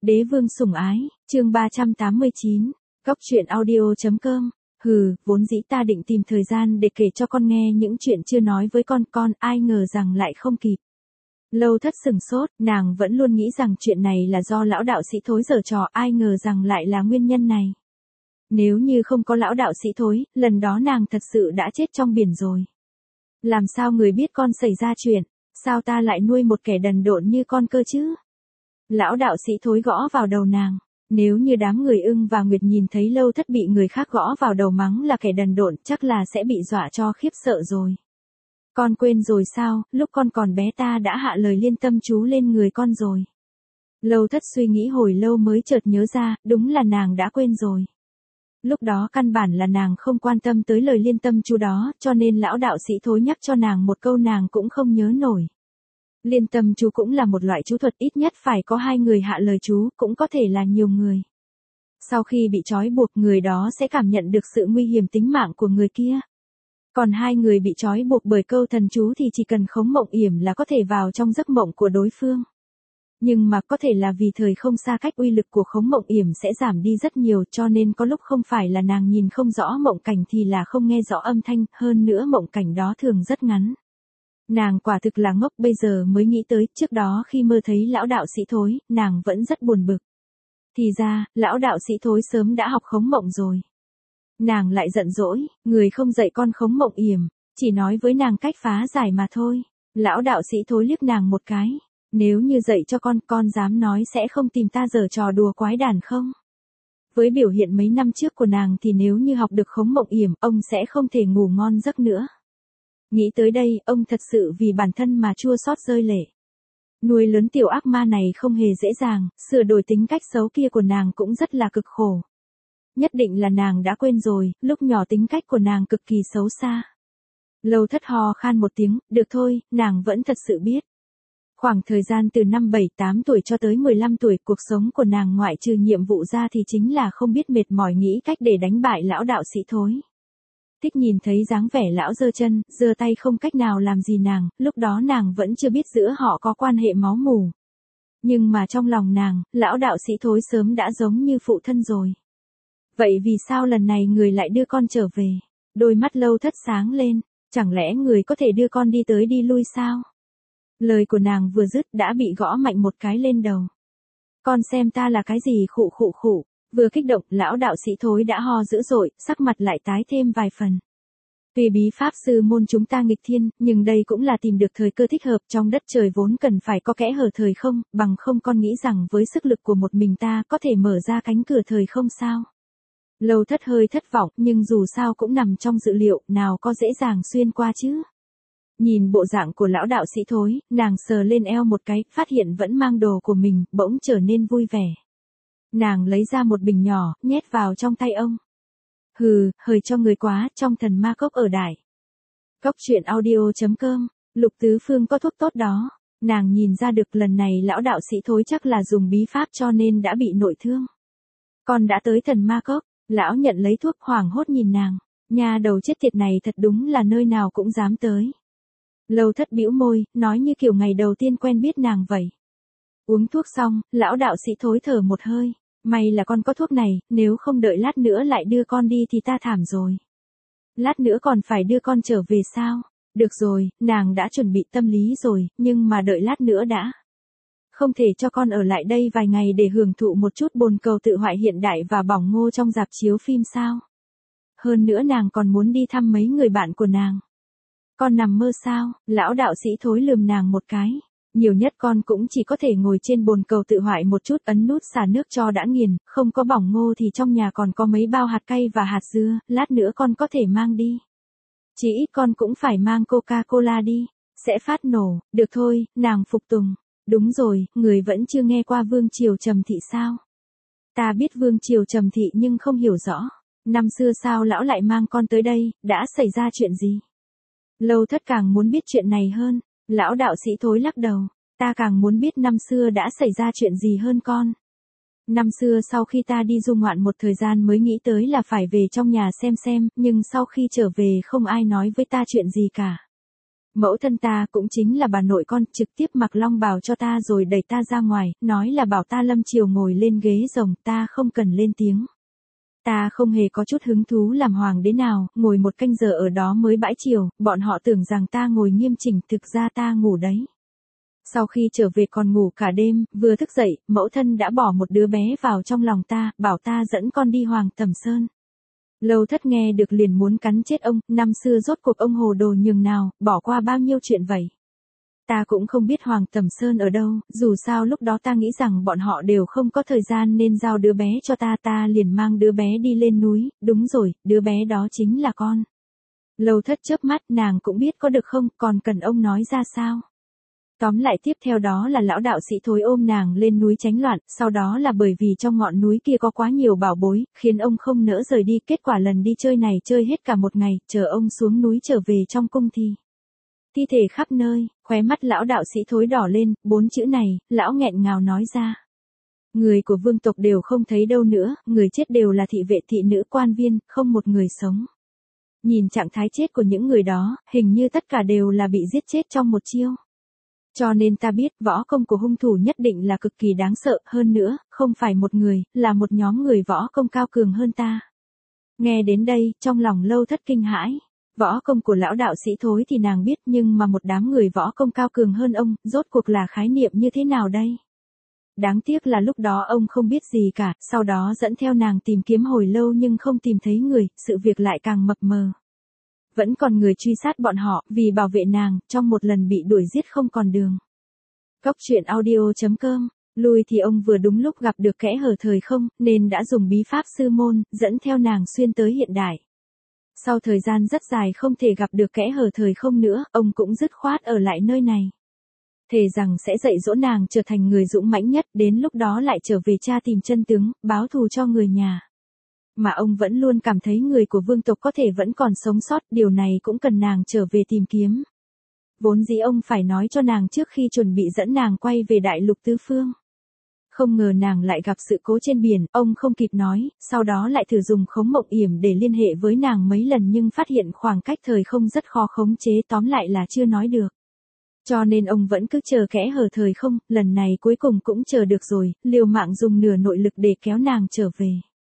Đế vương sủng ái, chương 389, Cóc truyện audio.com. Vốn dĩ ta định tìm thời gian để kể cho con nghe những chuyện chưa nói với con, ai ngờ rằng lại không kịp. Lâu Thất sửng sốt, nàng vẫn luôn nghĩ rằng chuyện này là do lão đạo sĩ Thối giở trò, ai ngờ rằng lại là nguyên nhân này. Nếu như không có lão đạo sĩ Thối, lần đó nàng thật sự đã chết trong biển rồi. Làm sao người biết con xảy ra chuyện, sao ta lại nuôi một kẻ đần độn như con cơ chứ? Lão đạo sĩ Thối gõ vào đầu nàng. Nếu như đám người Ưng và Nguyệt nhìn thấy Lâu Thất bị người khác gõ vào đầu mắng là kẻ đần độn, chắc là sẽ bị dọa cho khiếp sợ rồi. Con quên rồi sao, lúc con còn bé ta đã hạ lời liên tâm chú lên người con rồi. Lâu Thất suy nghĩ hồi lâu mới chợt nhớ ra, đúng là nàng đã quên rồi. Lúc đó căn bản là nàng không quan tâm tới lời liên tâm chú đó, cho nên lão đạo sĩ Thối nhắc cho nàng một câu nàng cũng không nhớ nổi. Liên tâm chú cũng là một loại chú thuật, ít nhất phải có 2 người hạ lời chú, cũng có thể là nhiều người. Sau khi bị trói buộc, người đó sẽ cảm nhận được sự nguy hiểm tính mạng của người kia. Còn 2 người bị trói buộc bởi câu thần chú thì chỉ cần khống mộng yểm là có thể vào trong giấc mộng của đối phương. Nhưng mà có thể là vì thời không xa cách, uy lực của khống mộng yểm sẽ giảm đi rất nhiều, cho nên có lúc không phải là nàng nhìn không rõ mộng cảnh thì là không nghe rõ âm thanh, hơn nữa mộng cảnh đó thường rất ngắn. Nàng quả thực là ngốc, bây giờ mới nghĩ tới, trước đó khi mơ thấy lão đạo sĩ Thối, nàng vẫn rất buồn bực. Thì ra, lão đạo sĩ Thối sớm đã học khống mộng rồi. Nàng lại giận dỗi, người không dạy con khống mộng yểm, chỉ nói với nàng cách phá giải mà thôi. Lão đạo sĩ Thối liếc nàng một cái, nếu như dạy cho con dám nói sẽ không tìm ta giở trò đùa quái đản không? Với biểu hiện mấy năm trước của nàng thì nếu như học được khống mộng yểm, ông sẽ không thể ngủ ngon giấc nữa. Nghĩ tới đây, ông thật sự vì bản thân mà chua xót rơi lệ. Nuôi lớn tiểu ác ma này không hề dễ dàng, sửa đổi tính cách xấu kia của nàng cũng rất là cực khổ. Nhất định là nàng đã quên rồi, lúc nhỏ tính cách của nàng cực kỳ xấu xa. Lâu Thất ho khan một tiếng, được thôi, nàng vẫn thật sự biết. Khoảng thời gian từ năm 7-8 tuổi cho tới 15 tuổi, cuộc sống của nàng ngoại trừ nhiệm vụ ra thì chính là không biết mệt mỏi nghĩ cách để đánh bại lão đạo sĩ Thối. Thích nhìn thấy dáng vẻ lão giơ chân, giơ tay không cách nào làm gì nàng, lúc đó nàng vẫn chưa biết giữa họ có quan hệ máu mủ. Nhưng mà trong lòng nàng, lão đạo sĩ Thối sớm đã giống như phụ thân rồi. Vậy vì sao lần này người lại đưa con trở về? Đôi mắt Lâu Thất sáng lên, chẳng lẽ người có thể đưa con đi tới đi lui sao? Lời của nàng vừa dứt đã bị gõ mạnh một cái lên đầu. Con xem ta là cái gì? Khụ khụ khụ. Vừa kích động, lão đạo sĩ Thối đã ho dữ dội, sắc mặt lại tái thêm vài phần. Tuy bí pháp sư môn chúng ta nghịch thiên, nhưng đây cũng là tìm được thời cơ thích hợp, trong đất trời vốn cần phải có kẽ hở thời không, bằng không con nghĩ rằng với sức lực của một mình ta có thể mở ra cánh cửa thời không sao? Lâu Thất hơi thất vọng, nhưng dù sao cũng nằm trong dự liệu, nào có dễ dàng xuyên qua chứ. Nhìn bộ dạng của lão đạo sĩ Thối, nàng sờ lên eo một cái, phát hiện vẫn mang đồ của mình, bỗng trở nên vui vẻ. Nàng lấy ra một bình nhỏ, nhét vào trong tay ông. Hời cho người quá, trong thần ma cốc ở đại. Cóc truyện audio.com, Lục Tứ Phương có thuốc tốt đó. Nàng nhìn ra được lần này lão đạo sĩ Thối chắc là dùng bí pháp cho nên đã bị nội thương. Con đã tới thần ma cốc, lão nhận lấy thuốc hoảng hốt nhìn nàng. Nhà đầu chết tiệt này thật đúng là nơi nào cũng dám tới. Lâu Thất bĩu môi, nói như kiểu ngày đầu tiên quen biết nàng vậy. Uống thuốc xong, lão đạo sĩ Thối thở một hơi. May là con có thuốc này, nếu không đợi lát nữa lại đưa con đi thì ta thảm rồi. Lát nữa còn phải đưa con trở về sao? Được rồi, nàng đã chuẩn bị tâm lý rồi, nhưng mà đợi lát nữa đã. Không thể cho con ở lại đây vài ngày để hưởng thụ một chút bồn cầu tự hoại hiện đại và bỏng ngô trong rạp chiếu phim sao? Hơn nữa nàng còn muốn đi thăm mấy người bạn của nàng. Con nằm mơ sao? Lão đạo sĩ Thối lườm nàng một cái. Nhiều nhất con cũng chỉ có thể ngồi trên bồn cầu tự hoại một chút, ấn nút xả nước cho đã nghiền, không có bỏng ngô thì trong nhà còn có mấy bao hạt cay và hạt dưa, lát nữa con có thể mang đi. Chỉ ít con cũng phải mang Coca-Cola đi, sẽ phát nổ, được thôi, nàng phục tùng. Đúng rồi, người vẫn chưa nghe qua Vương Triều Trầm Thị sao? Ta biết Vương Triều Trầm Thị nhưng không hiểu rõ. Năm xưa sao lão lại mang con tới đây, đã xảy ra chuyện gì? Lâu Thất càng muốn biết chuyện này hơn. Lão đạo sĩ Thối lắc đầu, ta càng muốn biết năm xưa đã xảy ra chuyện gì hơn con. Năm xưa sau khi ta đi du ngoạn một thời gian mới nghĩ tới là phải về trong nhà xem, nhưng sau khi trở về không ai nói với ta chuyện gì cả. Mẫu thân ta cũng chính là bà nội con, trực tiếp mặc long bào cho ta rồi đẩy ta ra ngoài, nói là bảo ta lâm chiều ngồi lên ghế rồng, ta không cần lên tiếng. Ta không hề có chút hứng thú làm hoàng đế nào, ngồi một canh giờ ở đó mới bãi chiều, bọn họ tưởng rằng ta ngồi nghiêm chỉnh, thực ra ta ngủ đấy. Sau khi trở về còn ngủ cả đêm, vừa thức dậy, mẫu thân đã bỏ một đứa bé vào trong lòng ta, bảo ta dẫn con đi Hoàng Tầm Sơn. Lâu Thất nghe được liền muốn cắn chết ông, năm xưa rốt cuộc ông hồ đồ nhường nào, bỏ qua bao nhiêu chuyện vậy. Ta cũng không biết Hoàng Tầm Sơn ở đâu, dù sao lúc đó ta nghĩ rằng bọn họ đều không có thời gian nên giao đứa bé cho ta, ta liền mang đứa bé đi lên núi, đúng rồi, đứa bé đó chính là con. Lâu Thất chớp mắt, nàng cũng biết có được không, còn cần ông nói ra sao. Tóm lại tiếp theo đó là lão đạo sĩ Thối ôm nàng lên núi tránh loạn, sau đó là bởi vì trong ngọn núi kia có quá nhiều bảo bối, khiến ông không nỡ rời đi, kết quả lần đi chơi này chơi hết cả một ngày, chờ ông xuống núi trở về trong cung thì thi thể khắp nơi, khóe mắt lão đạo sĩ Thối đỏ lên, 4 chữ này, lão nghẹn ngào nói ra. Người của vương tộc đều không thấy đâu nữa, người chết đều là thị vệ thị nữ quan viên, không một người sống. Nhìn trạng thái chết của những người đó, hình như tất cả đều là bị giết chết trong một chiêu. Cho nên ta biết võ công của hung thủ nhất định là cực kỳ đáng sợ, hơn nữa, không phải một người, là một nhóm người võ công cao cường hơn ta. Nghe đến đây, trong lòng Lâu Thất kinh hãi. Võ công của lão đạo sĩ Thối thì nàng biết, nhưng mà một đám người võ công cao cường hơn ông, rốt cuộc là khái niệm như thế nào đây? Đáng tiếc là lúc đó ông không biết gì cả, sau đó dẫn theo nàng tìm kiếm hồi lâu nhưng không tìm thấy người, sự việc lại càng mập mờ. Vẫn còn người truy sát bọn họ, vì bảo vệ nàng, trong một lần bị đuổi giết không còn đường. Góc truyện audio.com, lui thì ông vừa đúng lúc gặp được kẽ hở thời không, nên đã dùng bí pháp sư môn, dẫn theo nàng xuyên tới hiện đại. Sau thời gian rất dài không thể gặp được kẽ hở thời không nữa, ông cũng dứt khoát ở lại nơi này. Thề rằng sẽ dạy dỗ nàng trở thành người dũng mãnh nhất, đến lúc đó lại trở về tra tìm chân tướng, báo thù cho người nhà. Mà ông vẫn luôn cảm thấy người của vương tộc có thể vẫn còn sống sót, điều này cũng cần nàng trở về tìm kiếm. Vốn dĩ ông phải nói cho nàng trước khi chuẩn bị dẫn nàng quay về đại lục tứ phương. Không ngờ nàng lại gặp sự cố trên biển, ông không kịp nói, sau đó lại thử dùng khống mộng yểm để liên hệ với nàng mấy lần nhưng phát hiện khoảng cách thời không rất khó khống chế, tóm lại là chưa nói được. Cho nên ông vẫn cứ chờ kẽ hở thời không, lần này cuối cùng cũng chờ được rồi, liều mạng dùng nửa nội lực để kéo nàng trở về.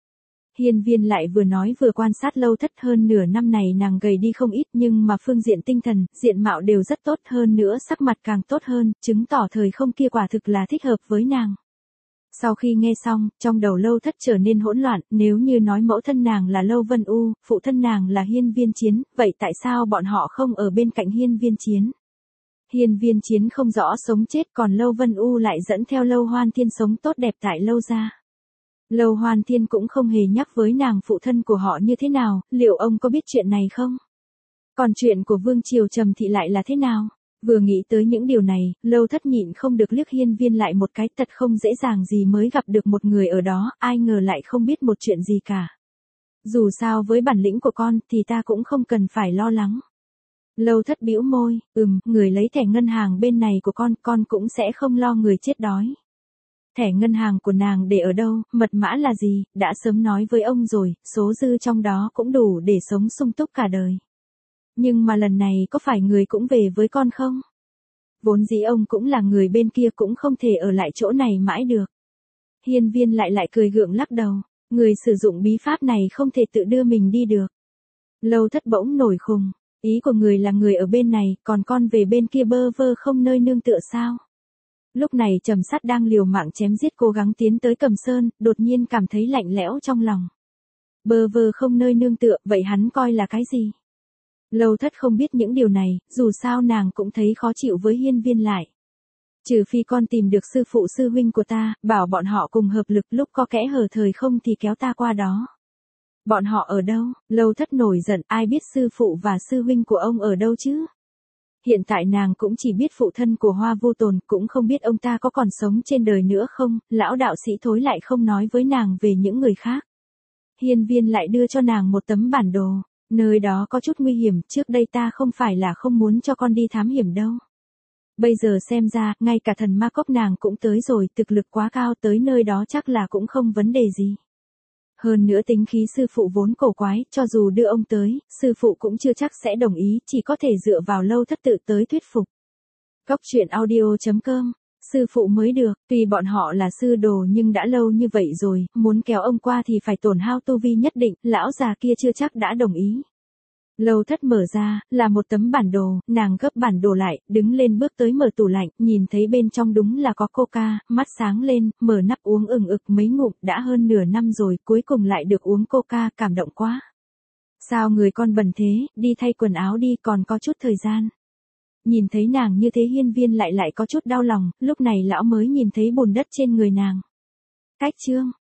Hiên Viên lại vừa nói vừa quan sát Lâu Thất, hơn nửa năm này nàng gầy đi không ít nhưng mà phương diện tinh thần, diện mạo đều rất tốt, hơn nữa sắc mặt càng tốt hơn, chứng tỏ thời không kia quả thực là thích hợp với nàng. Sau khi nghe xong, trong đầu Lâu Thất trở nên hỗn loạn, nếu như nói mẫu thân nàng là Lâu Vân U, phụ thân nàng là Hiên Viên Chiến, vậy tại sao bọn họ không ở bên cạnh Hiên Viên Chiến? Hiên Viên Chiến không rõ sống chết, còn Lâu Vân U lại dẫn theo Lâu Hoan Thiên sống tốt đẹp tại Lâu gia. Lâu Hoan Thiên cũng không hề nhắc với nàng phụ thân của họ như thế nào, liệu ông có biết chuyện này không? Còn chuyện của Vương Triều Trầm Thị lại là thế nào? Vừa nghĩ tới những điều này, Lâu Thất nhịn không được liếc Hiên Viên lại một cái, thật không dễ dàng gì mới gặp được một người ở đó, ai ngờ lại không biết một chuyện gì cả. Dù sao với bản lĩnh của con thì ta cũng không cần phải lo lắng. Lâu Thất bĩu môi, người lấy thẻ ngân hàng bên này của con cũng sẽ không lo người chết đói. Thẻ ngân hàng của nàng để ở đâu, mật mã là gì, đã sớm nói với ông rồi, số dư trong đó cũng đủ để sống sung túc cả đời. Nhưng mà lần này có phải người cũng về với con không? Vốn dĩ ông cũng là người bên kia, cũng không thể ở lại chỗ này mãi được. Hiên Viên lại cười gượng lắc đầu, người sử dụng bí pháp này không thể tự đưa mình đi được. Lâu Thất bỗng nổi khùng, ý của người là người ở bên này, còn con về bên kia bơ vơ không nơi nương tựa sao? Lúc này Trầm Sắt đang liều mạng chém giết cố gắng tiến tới Cầm Sơn, đột nhiên cảm thấy lạnh lẽo trong lòng. Bơ vơ không nơi nương tựa, vậy hắn coi là cái gì? Lâu Thất không biết những điều này, dù sao nàng cũng thấy khó chịu với Hiên Viên lại. Trừ phi con tìm được sư phụ sư huynh của ta, bảo bọn họ cùng hợp lực, lúc có kẽ hở thời không thì kéo ta qua đó. Bọn họ ở đâu? Lâu Thất nổi giận, ai biết sư phụ và sư huynh của ông ở đâu chứ? Hiện tại nàng cũng chỉ biết phụ thân của Hoa Vô Tồn, cũng không biết ông ta có còn sống trên đời nữa không, lão đạo sĩ Thối lại không nói với nàng về những người khác. Hiên Viên lại đưa cho nàng một tấm bản đồ, nơi đó có chút nguy hiểm, trước đây ta không phải là không muốn cho con đi thám hiểm đâu. Bây giờ xem ra, ngay cả thần ma cốc nàng cũng tới rồi, thực lực quá cao, tới nơi đó chắc là cũng không vấn đề gì. Hơn nữa tính khí sư phụ vốn cổ quái, cho dù đưa ông tới, sư phụ cũng chưa chắc sẽ đồng ý, chỉ có thể dựa vào Lâu Thất tự tới thuyết phục. Góc truyện audio.com. Sư phụ mới được, tuy bọn họ là sư đồ nhưng đã lâu như vậy rồi, muốn kéo ông qua thì phải tổn hao tu vi nhất định, lão già kia chưa chắc đã đồng ý. Lâu Thất mở ra, là một tấm bản đồ, nàng gấp bản đồ lại, đứng lên bước tới mở tủ lạnh, nhìn thấy bên trong đúng là có coca, mắt sáng lên, mở nắp uống ừng ực mấy ngụm, đã hơn nửa năm rồi, cuối cùng lại được uống coca, cảm động quá. Sao người con bẩn thế, đi thay quần áo đi, còn có chút thời gian. Nhìn thấy nàng như thế Hiên Viên lại có chút đau lòng, lúc này lão mới nhìn thấy bùn đất trên người nàng. Cách chương